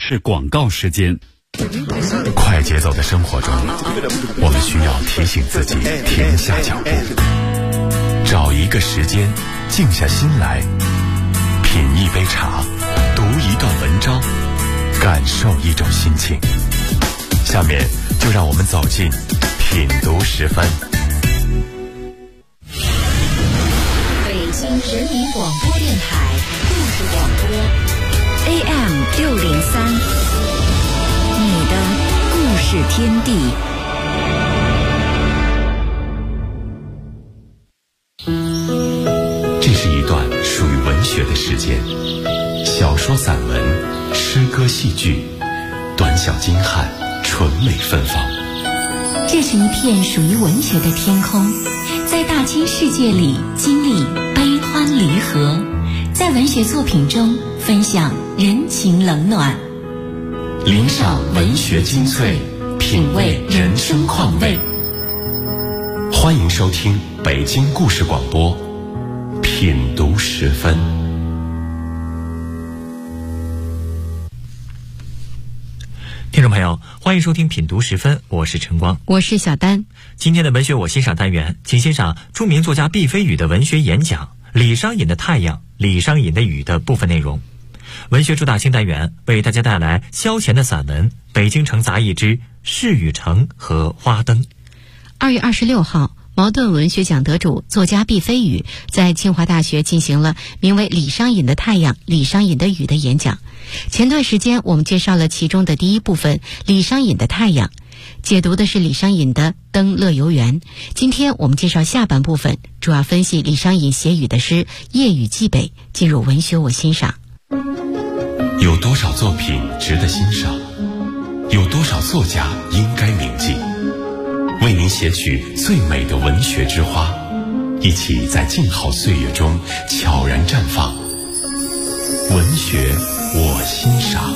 是广告时间。 快节奏的生活中，我们需要提醒自己停下脚步，找一个时间静下心来，品一杯茶，读一段文章，感受一种心情。下面就让我们走进品读10分。 北京人民广播电台故事广播 AM603，你的故事天地。 这是一段属于文学的时间，小说、散文、诗歌、戏剧，短小精悍，纯美芬芳。 这是一片属于文学的天空，在大千世界里经历悲欢离合，在文学作品中分享人情冷暖， 领赏文学精粹，品味人生况味。欢迎收听北京故事广播品读10分。 听众朋友，欢迎收听品读10分，我是晨光， 我是小丹。 今天的文学我欣赏单元，请欣赏著名作家毕飞宇的文学演讲《李商隐的太阳，李商隐的雨》的部分内容。文学主打新单元为大家带来萧乾的散文《北京城杂役之世与城和花灯》。 2月26号，茅盾文学奖得主作家毕飞宇在清华大学进行了名为《李商隐的太阳，李商隐的雨》的演讲。前段时间我们介绍了其中的第一部分《李商隐的太阳》，解读的是李商隐的《登乐游原》。今天我们介绍下半部分，主要分析李商隐写雨的诗《夜雨寄北》。进入文学我欣赏。 有多少作品值得欣赏？有多少作家应该铭记？为您写取最美的文学之花，一起在静好岁月中悄然绽放。文学我欣赏。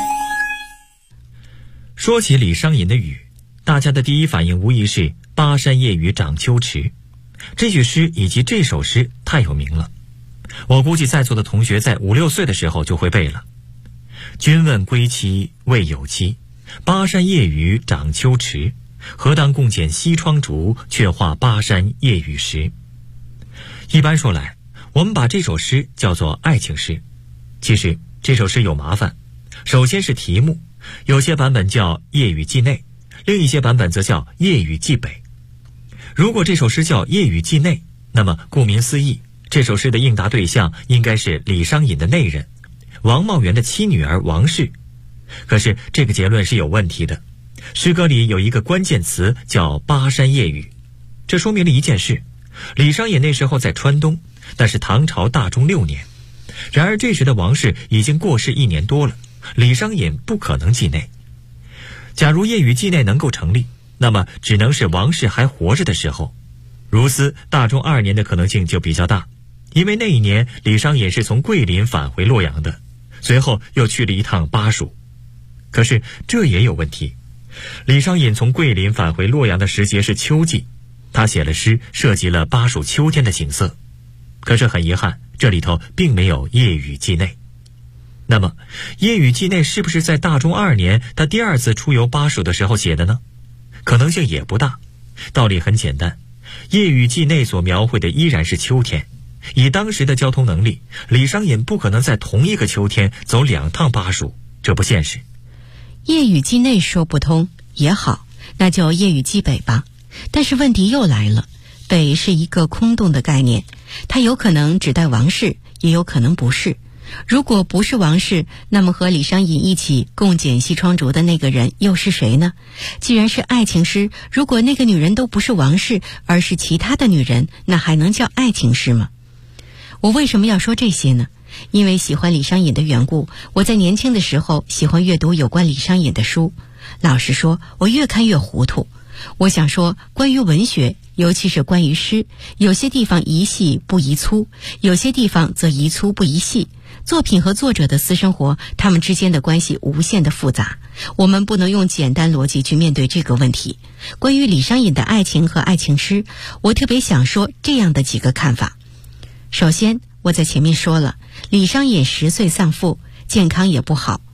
说起李商隐的雨，大家的第一反应无疑是巴山夜雨涨秋池。这句诗以及这首诗太有名了，我估计在座的同学在5、6岁的时候就会背了。君问归期未有期，巴山夜雨涨秋池，何当共剪西窗烛，却话巴山夜雨时。一般说来，我们把这首诗叫做爱情诗。其实这首诗有麻烦，首先是题目，有些版本叫夜雨寄内，另一些版本则叫夜雨寄北。如果这首诗叫夜雨寄内，那么顾名思义，这首诗的应答对象应该是李商隐的内人，王茂元的妻女儿王氏。可是这个结论是有问题的，诗歌里有一个关键词叫巴山夜雨，这说明了一件事，李商隐那时候在川东，那是唐朝大中6年，然而这时的王氏已经过世1年多了，李商隐不可能寄内。假如夜雨寄内能够成立，那么只能是王氏还活着的时候，如斯大中2年的可能性就比较大，因为那一年李商隐是从桂林返回洛阳的，随后又去了一趟巴蜀。可是这也有问题，李商隐从桂林返回洛阳的时节是秋季，他写了诗涉及了巴蜀秋天的景色，可是很遗憾，这里头并没有夜雨寄内。那么夜雨寄内是不是在大中2年他第2次出游巴蜀的时候写的呢？可能性也不大。道理很简单，夜雨寄内所描绘的依然是秋天，以当时的交通能力，李商隐不可能在同一个秋天走2趟巴蜀，这不现实。 夜雨寄内说不通也好，那就夜雨寄北吧。但是问题又来了，北是一个空洞的概念，它有可能指代王氏，也有可能不是。如果不是王氏，那么和李商隐一起共剪西窗烛的那个人又是谁呢？既然是爱情诗，如果那个女人都不是王氏，而是其他的女人，那还能叫爱情诗吗？我为什么要说这些呢？因为喜欢李商隐的缘故，我在年轻的时候喜欢阅读有关李商隐的书。老实说，我越看越糊涂。我想说，关于文学，尤其是关于诗，有些地方宜细不宜粗，有些地方则宜粗不宜细。作品和作者的私生活，他们之间的关系无限的复杂，我们不能用简单逻辑去面对这个问题。关于李商隐的爱情和爱情诗，我特别想说这样的几个看法。首先，我在前面说了，李商隐10岁丧父，健康也不好。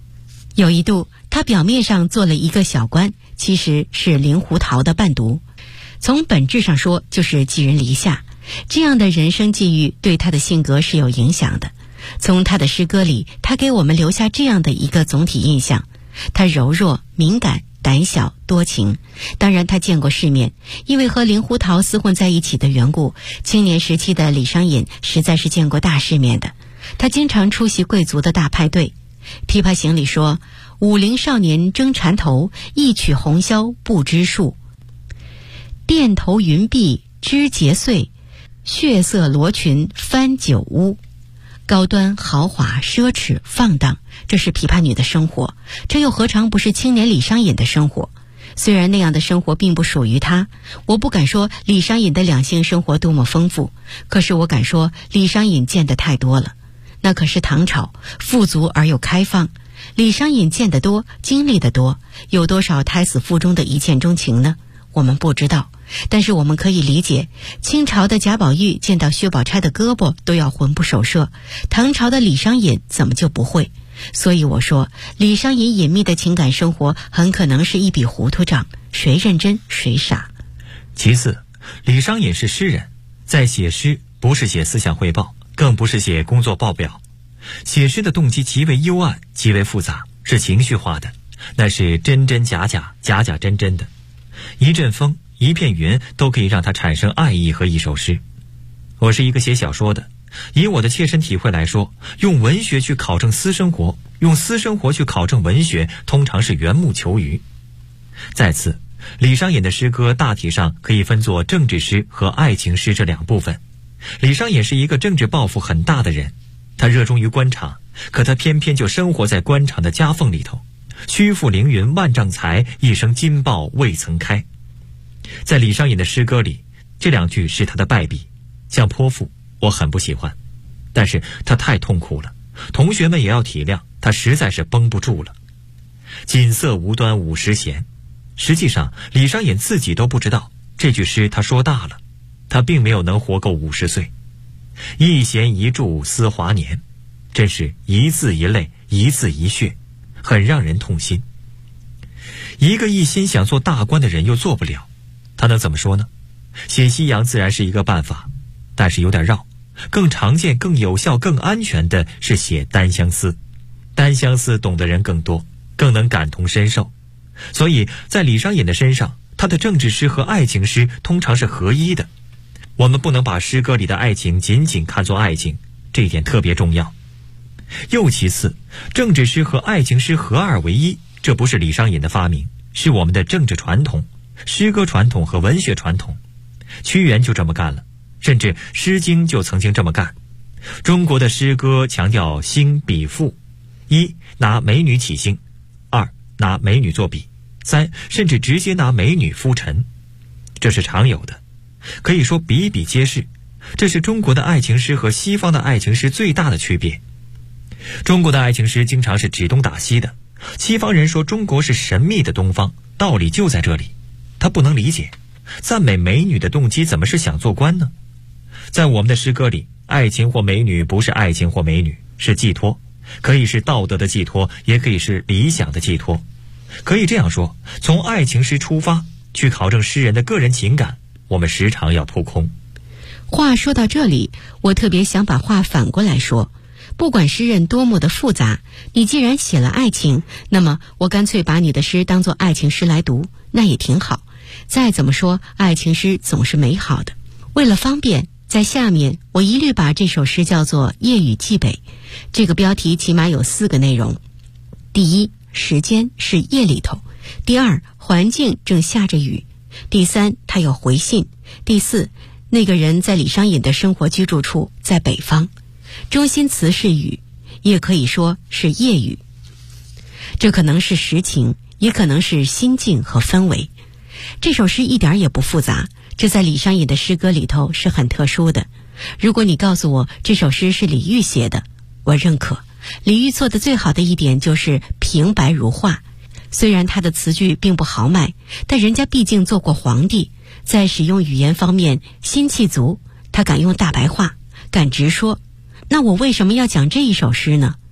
有一度，他表面上做了一个小官，其实是令狐桃的伴读，从本质上说就是寄人篱下。这样的人生际遇对他的性格是有影响的。从他的诗歌里，他给我们留下这样的一个总体印象：他柔弱、敏感、胆小、多情。当然他见过世面，因为和令狐桃厮混在一起的缘故，青年时期的李商隐实在是见过大世面的。他经常出席贵族的大派对。琵琶行里说：武陵少年争缠头，一曲红绡不知数。钿头云鬓枝节碎，血色罗裙翻酒污。高端豪华奢侈放荡，这是琵琶女的生活，这又何尝不是青年李商隐的生活？虽然那样的生活并不属于他，我不敢说李商隐的两性生活多么丰富，可是我敢说李商隐见得太多了。那可是唐朝，富足而又开放，李商隐见得多，经历得多，有多少胎死腹中的一见钟情呢？我们不知道，但是我们可以理解，清朝的贾宝玉见到薛宝钗的胳膊都要魂不守舍，唐朝的李商隐怎么就不会？所以我说，李商隐隐秘的情感生活很可能是一笔糊涂账，谁认真谁傻。 其次，李商隐是诗人，在写诗不是写思想汇报，更不是写工作报表。写诗的动机极为幽暗，极为复杂，是情绪化的，那是真真假假，假假真真的。一阵风，一片云都可以让它产生爱意和一首诗。我是一个写小说的，以我的切身体会来说，用文学去考证私生活，用私生活去考证文学，通常是缘木求鱼。再次，李商隐的诗歌大体上可以分作政治诗和爱情诗这两部分。李商隐是一个政治抱负很大的人，他热衷于官场，可他偏偏就生活在官场的夹缝里头。虚负凌云万丈才，一生金豹未曾开。在李商隐的诗歌里，这两句是他的败笔，像泼妇，我很不喜欢，但是他太痛苦了，同学们也要体谅，他实在是绷不住了。锦瑟无端50弦，实际上李商隐自己都不知道，这句诗他说大了，他并没有能活够50岁。一弦一柱思华年，真是一字一泪，一字一血，很让人痛心。一个一心想做大官的人又做不了，他能怎么说呢？写西洋自然是一个办法，但是有点绕。更常见、更有效、更安全的是写单相思。单相思懂的人更多，更能感同身受。所以在李商隐的身上，他的政治诗和爱情诗通常是合一的。我们不能把诗歌里的爱情仅仅看作爱情，这一点特别重要。又其次，政治诗和爱情诗合二为一，这不是李商隐的发明，是我们的政治传统、诗歌传统和文学传统。屈原就这么干了，甚至《诗经》就曾经这么干。中国的诗歌强调兴比赋，一拿美女起兴，二拿美女作比，三甚至直接拿美女敷陈，这是常有的，可以说比比皆是。这是中国的爱情诗和西方的爱情诗最大的区别。中国的爱情诗经常是指东打西的，西方人说中国是神秘的东方，道理就在这里。他不能理解，赞美美女的动机怎么是想做官呢？在我们的诗歌里，爱情或美女不是爱情或美女，是寄托，可以是道德的寄托，也可以是理想的寄托。可以这样说，从爱情诗出发，去考证诗人的个人情感，我们时常要扑空。 话说到这里，我特别想把话反过来说，不管诗人多么的复杂，你既然写了爱情，那么我干脆把你的诗当作爱情诗来读，那也挺好。再怎么说，爱情诗总是美好的。为了方便，在下面我一律把这首诗叫做《夜雨寄北》。这个标题起码有4个内容：第一，时间是夜里头；第二，环境正下着雨；第三，他有回信；第四，那个人在李商隐的生活居住处在北方。中心词是雨，也可以说是夜雨。这可能是实情，也可能是心境和氛围。这首诗一点也不复杂，这在李商隐的诗歌里头是很特殊的。如果你告诉我这首诗是李煜写的，我认可。李煜做的最好的一点就是平白如画，虽然他的词句并不豪迈，但人家毕竟做过皇帝，在使用语言方面心气足，他敢用大白话，敢直说。那我为什么要讲这一首诗呢？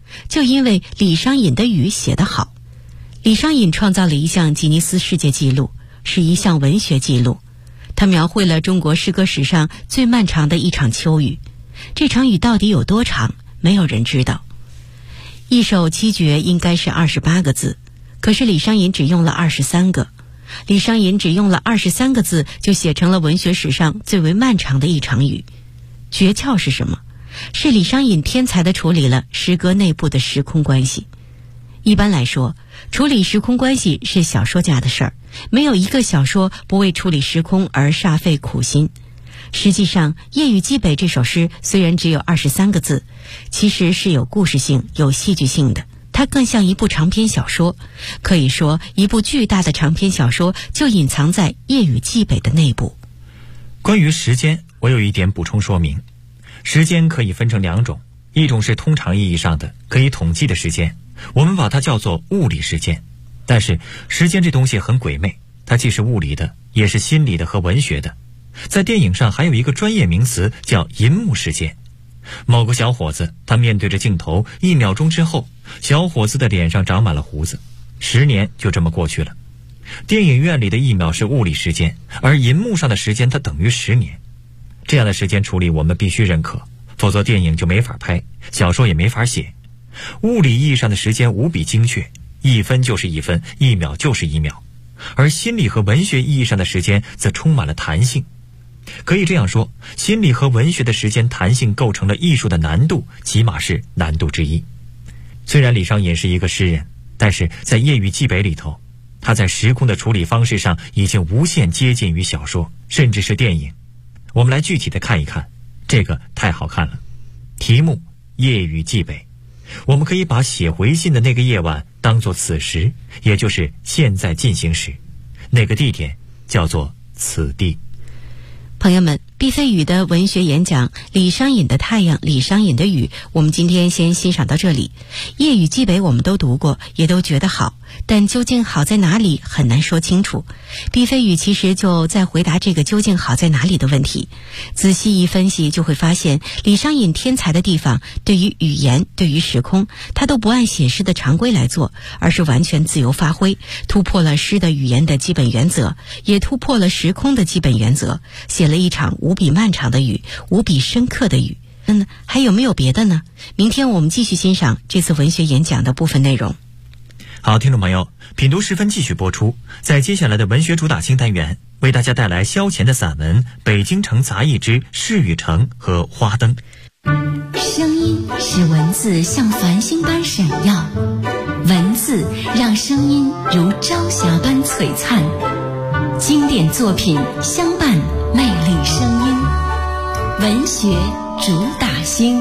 就因为李商隐的语写得好。李商隐创造了一项吉尼斯世界纪录，是一项文学纪录。他描绘了中国诗歌史上最漫长的一场秋雨。这场雨到底有多长，没有人知道。一首七绝应该是28个字，可是李商隐只用了23个。李商隐只用了23个字，就写成了文学史上最为漫长的一场雨。诀窍是什么？是李商隐天才地处理了诗歌内部的时空关系。一般来说，处理时空关系是小说家的事儿，没有一个小说不为处理时空而煞费苦心。实际上，《夜雨寄北》这首诗虽然只有23个字，其实是有故事性、有戏剧性的。它更像一部长篇小说，可以说一部巨大的长篇小说就隐藏在《夜雨寄北》的内部。 关于时间，我有一点补充说明。时间可以分成2种，一种是通常意义上的可以统计的时间，我们把它叫做物理时间。但是时间这东西很鬼魅，它既是物理的，也是心理的和文学的。在电影上还有一个专业名词叫银幕时间。某个小伙子，他面对着镜头，1秒钟之后，小伙子的脸上长满了胡子，10年就这么过去了。电影院里的1秒是物理时间，而银幕上的时间它等于10年。这样的时间处理我们必须认可，否则电影就没法拍，小说也没法写。物理意义上的时间无比精确，1分就是1分，1秒就是1秒。而心理和文学意义上的时间则充满了弹性。可以这样说，心理和文学的时间弹性构成了艺术的难度，起码是难度之一。虽然李商隐是一个诗人，但是在《夜雨寄北》里头，他在时空的处理方式上已经无限接近于小说，甚至是电影。我们来具体的看一看，这个太好看了。题目《夜雨寄北》，我们可以把写回信的那个夜晚当作此时，也就是现在进行时，那个地点叫做此地。 朋友们，毕飞宇的文学演讲《李商隐的太阳，李商隐的雨》，我们今天先欣赏到这里。夜雨寄北我们都读过，也都觉得好，但究竟好在哪里很难说清楚。毕飞宇其实就在回答这个究竟好在哪里的问题。仔细一分析，就会发现李商隐天才的地方，对于语言，对于时空，他都不按写诗的常规来做，而是完全自由发挥，突破了诗的语言的基本原则，也突破了时空的基本原则，写了一场无比漫长的雨，无比深刻的雨。还有没有别的呢？明天我们继续欣赏这次文学演讲的部分内容。 好，听众朋友，品读时分继续播出。在接下来的文学主打清单元，为大家带来萧乾的散文《北京城杂役之世与城》和《花灯》。 声音使文字像繁星般闪耀，文字让声音如朝霞般璀璨。经典作品相伴，魅力声音，文学主打星。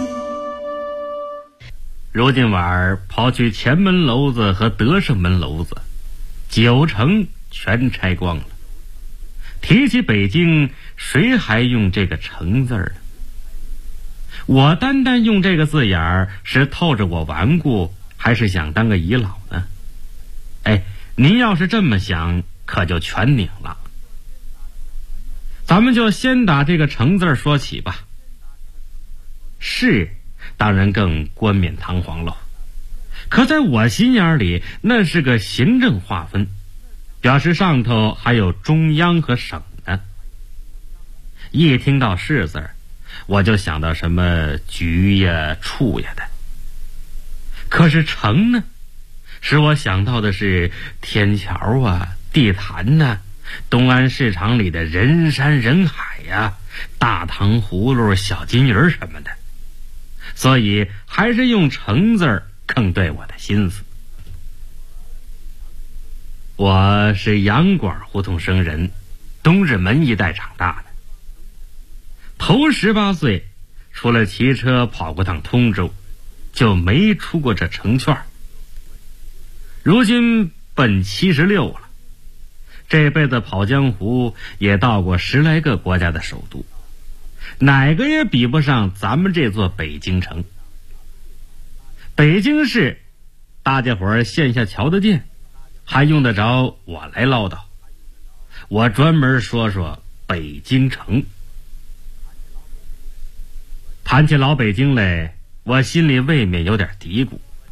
如今晚刨去前门楼子和德胜门楼子，9城全拆光了。提起北京，谁还用这个城字儿呢？我单单用这个字眼儿，是透着我顽固，还是想当个遗老呢？哎，您要是这么想，可就全拧了。咱们就先打这个城字说起吧。是当然更冠冕堂皇喽，可在我心眼里，那是个行政划分，表示上头还有中央和省呢。一听到市字，我就想到什么局呀、处呀的。可是城呢，使我想到的是天桥啊、地坛啊、东安市场里的人山人海呀、大糖葫芦、小金鱼什么的。所以还是用城字更对我的心思。我是洋馆胡同生人，东直门一带长大的。头18岁，除了骑车跑过趟通州，就没出过这城圈。如今奔76了，这辈子跑江湖也到过10来个国家的首都，哪个也比不上咱们这座北京城。北京市，大家伙儿线下瞧得见，还用得着我来唠叨？我专门说说北京城。谈起老北京来，我心里未免有点嘀咕。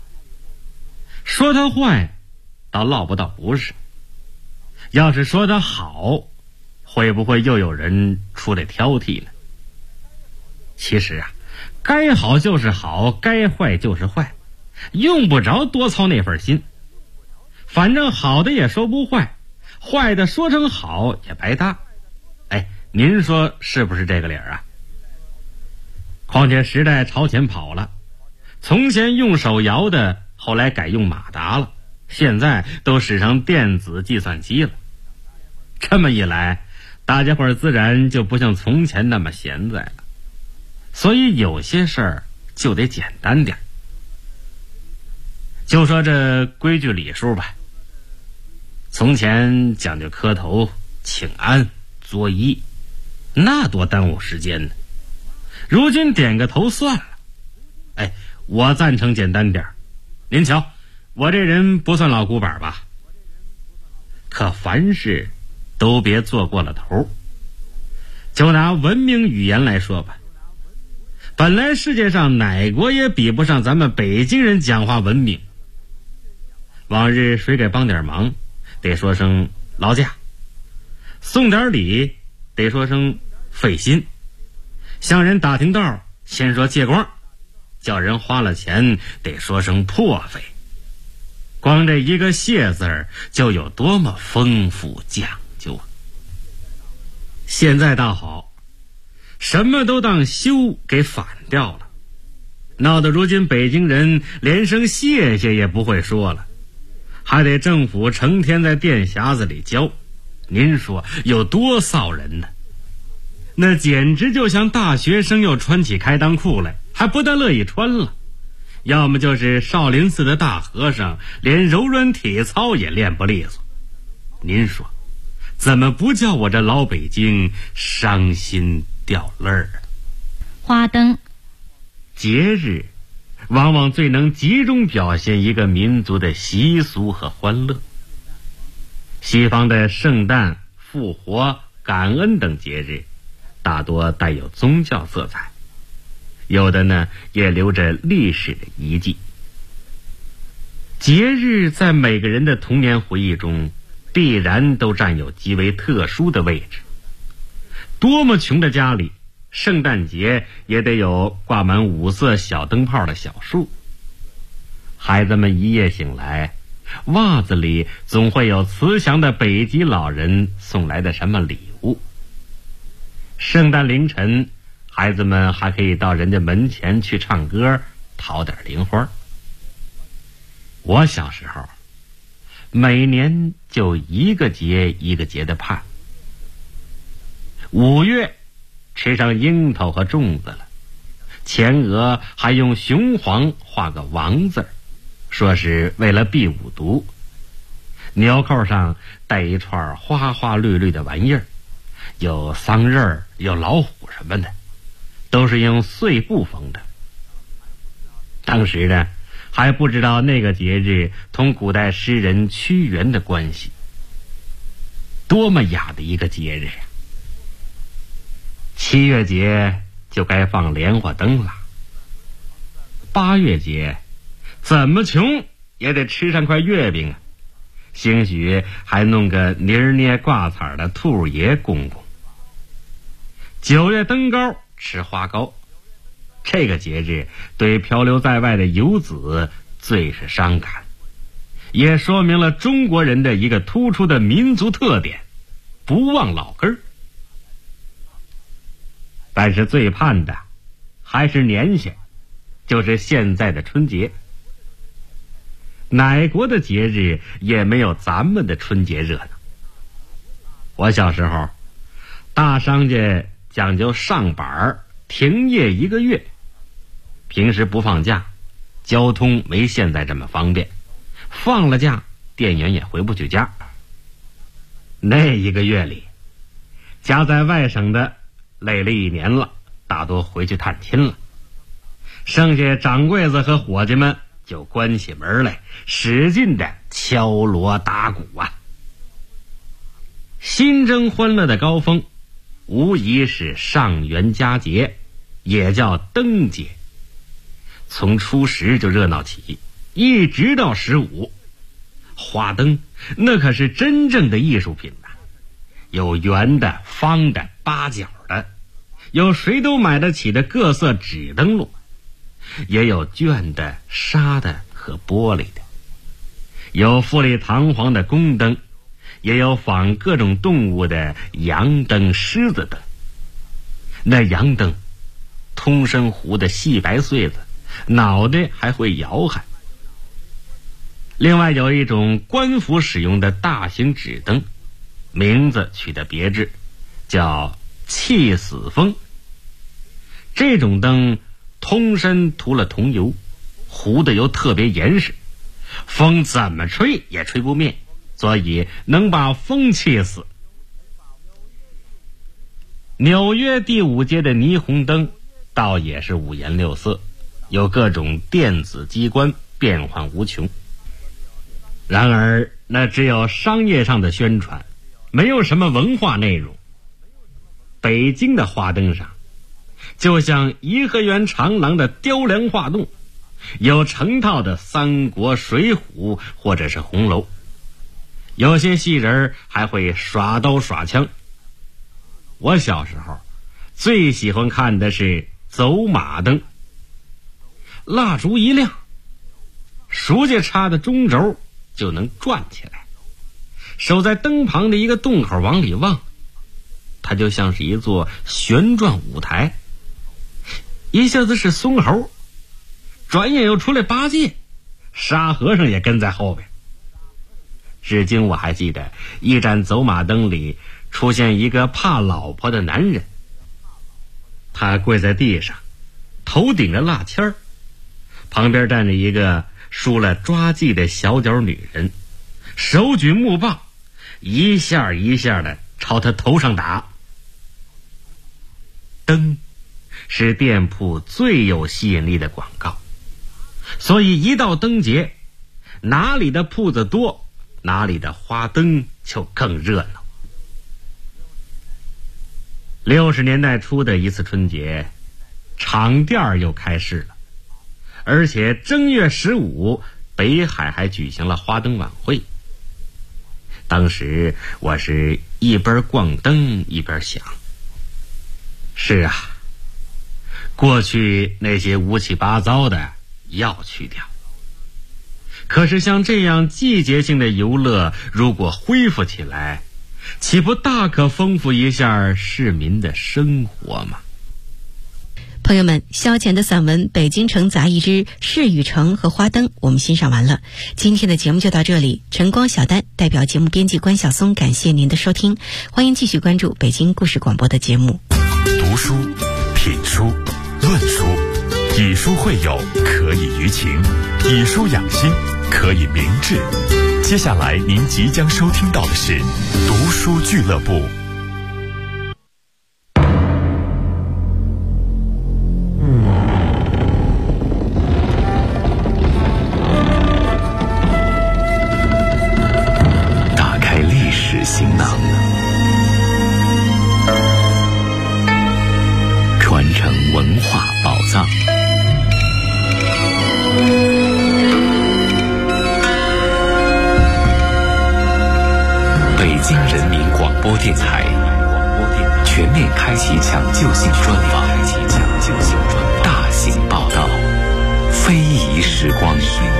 说它坏，倒落不到不是；要是说它好，会不会又有人出来挑剔呢？其实啊，该好就是好，该坏就是坏，用不着多操那份心。反正好的也说不坏，坏的说成好也白搭。哎，您说是不是这个理儿啊？况且时代朝前跑了，从前用手摇的，后来改用马达了，现在都使上电子计算机了。这么一来，大家伙儿自然就不像从前那么闲在了。所以有些事儿就得简单点。就说这规矩礼数吧，从前讲究磕头、请安、作揖，那多耽误时间呢。如今点个头算了。哎，我赞成简单点。您瞧，我这人不算老古板吧？可凡事都别做过了头。就拿文明语言来说吧，本来世界上哪国也比不上咱们北京人讲话文明。往日谁给帮点忙，得说声劳驾；送点礼，得说声费心；向人打听道，先说借光；叫人花了钱，得说声破费。光这一个谢字儿就有多么丰富讲究啊！现在倒好，什么都当修给反掉了，闹得如今北京人连声谢谢也不会说了，还得政府成天在电匣子里教。您说有多臊人呢？那简直就像大学生又穿起开裆裤来，还不但乐意穿了，要么就是少林寺的大和尚连柔软体操也练不利索。您说怎么不叫我这老北京伤心掉泪儿啊？ 花灯节日往往最能集中表现一个民族的习俗和欢乐。西方的圣诞、复活、感恩等节日大多带有宗教色彩，有的呢也留着历史的遗迹。节日在每个人的童年回忆中必然都占有极为特殊的位置。多么穷的家里，圣诞节也得有挂满5色小灯泡的小树。孩子们一夜醒来，袜子里总会有慈祥的北极老人送来的什么礼物。圣诞凌晨，孩子们还可以到人家门前去唱歌，讨点零花。我小时候每年就一个节一个节的盼。5月吃上樱桃和粽子了，前额还用雄黄画个王字，说是为了避五毒。纽扣上带一串花花绿绿的玩意儿，有桑葚，有老虎什么的，都是用碎布缝的。当时呢还不知道那个节日同古代诗人屈原的关系。多么雅的一个节日呀！7月节就该放莲花灯了，8月节怎么穷也得吃上块月饼啊，兴许还弄个泥捏挂彩的兔爷公公。9月登高吃花糕，这个节日对漂流在外的游子最是伤感，也说明了中国人的一个突出的民族特点：不忘老根儿。但是最盼的还是年限，就是现在的春节。哪国的节日也没有咱们的春节热闹。我小时候，大商家讲究上板停业1个月，平时不放假，交通没现在这么方便，放了假店员也回不去家。那1个月里，家在外省的累了1年了，大多回去探亲了，剩下掌柜子和伙计们就关起门来，使劲的敲锣打鼓啊。新增欢乐的高峰无疑是上元佳节，也叫灯节。从初10就热闹起， 一直到15，花灯那可是真正的艺术品呐，有圆的、方的、八角的，有谁都买得起的各色纸灯笼，也有绢的、纱的和玻璃的，有富丽堂皇的宫灯，也有仿各种动物的羊灯、狮子灯。那羊灯通身糊的细白穗子，脑袋还会摇撼。另外有一种官府使用的大型纸灯，名字取得别致，叫气死风。这种灯通身涂了桐油，糊的又特别严实，风怎么吹也吹不灭，所以能把风气死。纽约第5街的霓虹灯倒也是五颜六色，有各种电子机关，变幻无穷。然而那只有商业上的宣传，没有什么文化内容。北京的花灯上就像颐和园长廊的雕梁画栋，有成套的三国、水浒或者是红楼，有些戏人还会耍刀耍枪。我小时候最喜欢看的是走马灯，蜡烛一亮，书架插的中轴就能转起来，守在灯旁的一个洞口往里望，它就像是一座旋转舞台，一下子是松猴，转眼又出来八戒，沙和尚也跟在后边。至今我还记得一盏走马灯里出现一个怕老婆的男人，他跪在地上，头顶着蜡签儿，旁边站着一个梳了抓髻的小脚女人，手举木棒，一下一下的朝他头上打。灯是店铺最有吸引力的广告，所以一到灯节，哪里的铺子多，哪里的花灯就更热闹。60年代初的一次春节，场店又开市了，而且正月15北海还举行了花灯晚会。当时我是一边逛灯一边想，是啊，过去那些乌七八糟的要去掉，可是像这样季节性的游乐如果恢复起来，岂不大可丰富一下市民的生活吗？ 朋友们，萧乾的散文《北京城杂役之市与城和花灯》我们欣赏完了，今天的节目就到这里。晨光小丹代表节目编辑关晓松，感谢您的收听，欢迎继续关注北京故事广播的节目。 读书、品书、论书，以书会友，可以娱情；以书养心，可以明志。接下来您即将收听到的是读书俱乐部。打开历史行囊，传承文化宝藏。北京人民广播电台全面开启抢救性专访，大型报道，非遗时光。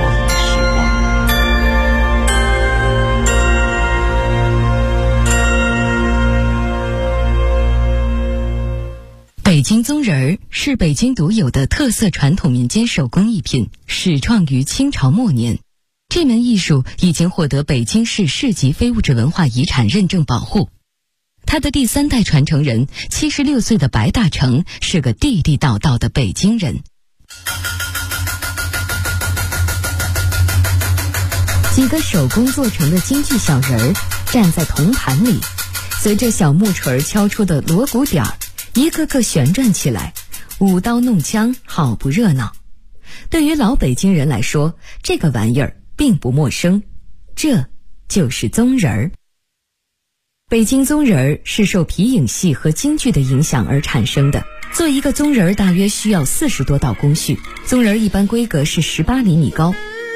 北京宗人儿是北京独有的特色传统民间手工艺品，始创于清朝末年。这门艺术已经获得北京市市级非物质文化遗产认证保护。他的第3代传承人76岁的白大成是个地地道道的北京人。几个手工做成的京剧小人儿站在铜盘里，随着小木锤敲出的锣鼓点儿，一个个旋转起来，舞刀弄枪，好不热闹。对于老北京人来说，这个玩意儿并不陌生，这就是宗人儿。北京宗人儿是受皮影戏和京剧的影响而产生的。做一个宗人儿大约需要40多道工序，宗人儿一般规格是18厘米高，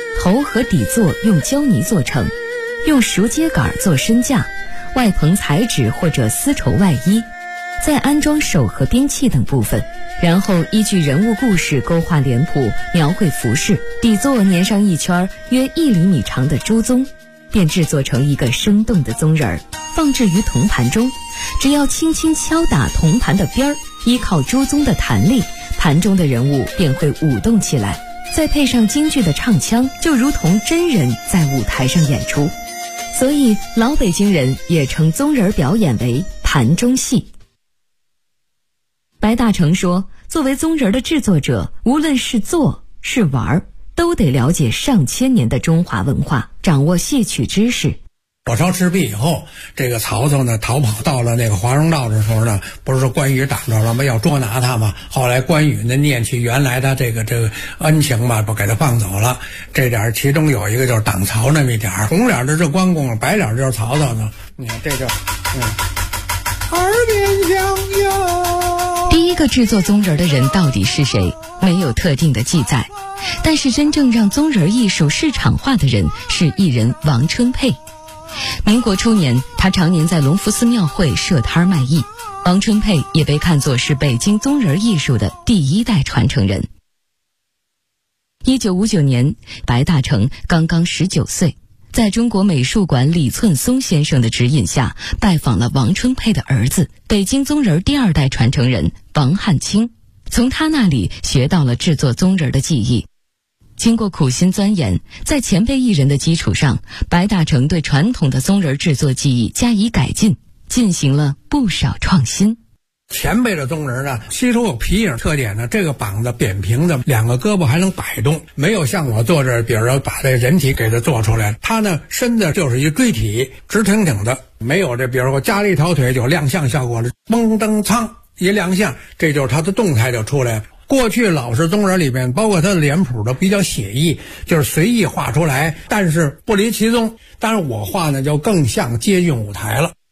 头和底座用胶泥做成，用熟秸秆做身架，外棚彩纸或者丝绸外衣，再安装手和兵器等部分，然后依据人物故事勾画脸谱，描绘服饰，底座粘上一圈约1厘米长的猪鬃，便制作成一个生动的鬃人，放置于铜盘中。只要轻轻敲打铜盘的边儿，依靠猪鬃的弹力，盘中的人物便会舞动起来，再配上京剧的唱腔，就如同真人在舞台上演出。所以老北京人也称鬃人表演为盘中戏。白大成说，作为鬃人的制作者，无论是做是玩，都得了解上千年的中华文化，掌握戏曲知识。 火烧赤壁以后，这个曹操呢逃跑到了那个华容道的时候呢，不是说关羽挡着了吗？要捉拿他嘛。后来关羽呢念起原来的这个恩情嘛，不给他放走了。这点其中有一个就是挡曹那么一点，红脸的是关公，白脸就是曹操呢。你看这就耳边响哟。 第一个制作鬃人的人到底是谁，没有特定的记载，但是真正让鬃人艺术市场化的人是艺人王春佩。民国初年，他常年在隆福寺庙会设摊卖艺。王春佩也被看作是北京鬃人艺术的第1代传承人。1959年，白大成刚刚19岁，在中国美术馆李寸松先生的指引下，拜访了王春佩的儿子，北京鬃人第2代传承人王汉卿，从他那里学到了制作鬃人的技艺。经过苦心钻研，在前辈艺人的基础上，白大成对传统的鬃人制作技艺加以改进，进行了不少创新。 前辈的鬃人呢，吸收有皮影特点呢，这个膀子扁平的，2个胳膊还能摆动，没有像我做这，比如说把这人体给它做出来，它呢身子就是一锥体，直挺挺的，没有这比如说加了一条腿就亮相效果了，嘣噔苍一亮相，这就是它的动态就出来了。过去老式鬃人里面，包括它的脸谱都比较写意，就是随意画出来，但是不离其宗。但是我画呢，就更像接近舞台了。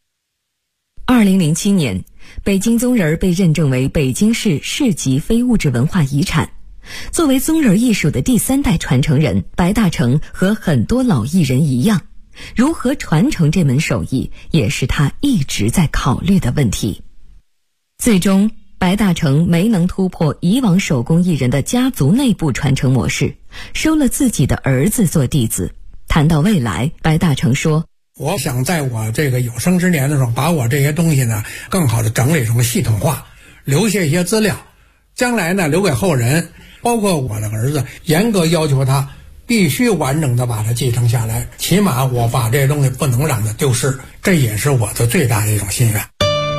2007年，北京鬃人被认证为北京市市级非物质文化遗产。作为鬃人艺术的第3代传承人，白大成和很多老艺人一样，如何传承这门手艺，也是他一直在考虑的问题。最终，白大成没能突破以往手工艺人的家族内部传承模式，收了自己的儿子做弟子。谈到未来，白大成说， 我想在我这个有生之年的时候，把我这些东西呢更好的整理成系统化，留下一些资料，将来呢留给后人，包括我的儿子，严格要求他必须完整的把它继承下来，起码我把这些东西不能让它丢失，这也是我的最大的一种心愿。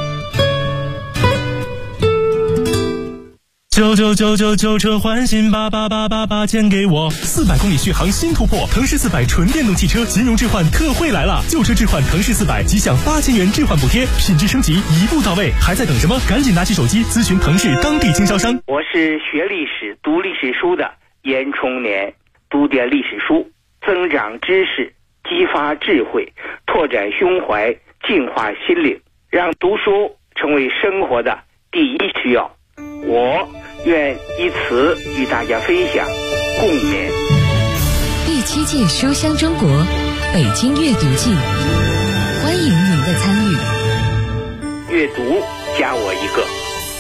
99999车换新88888钱给我，400公里续航新突破，腾势400纯电动汽车金融置换特惠来了，旧车置换腾势400即享8000元置换补贴，品质升级一步到位，还在等什么？赶紧拿起手机咨询腾势当地经销商。 我是学历史读历史书的严冲年，读点历史书，增长知识，激发智慧，拓展胸怀，净化心灵，让读书成为生活的第一需要。我愿以此与大家分享共勉。 第7届书香中国北京阅读季，欢迎您的参与。 阅读加我一个。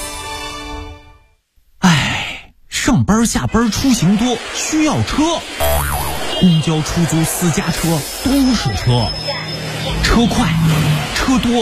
上班下班出行多，需要车，公交、出租、私家车都是车，车快车多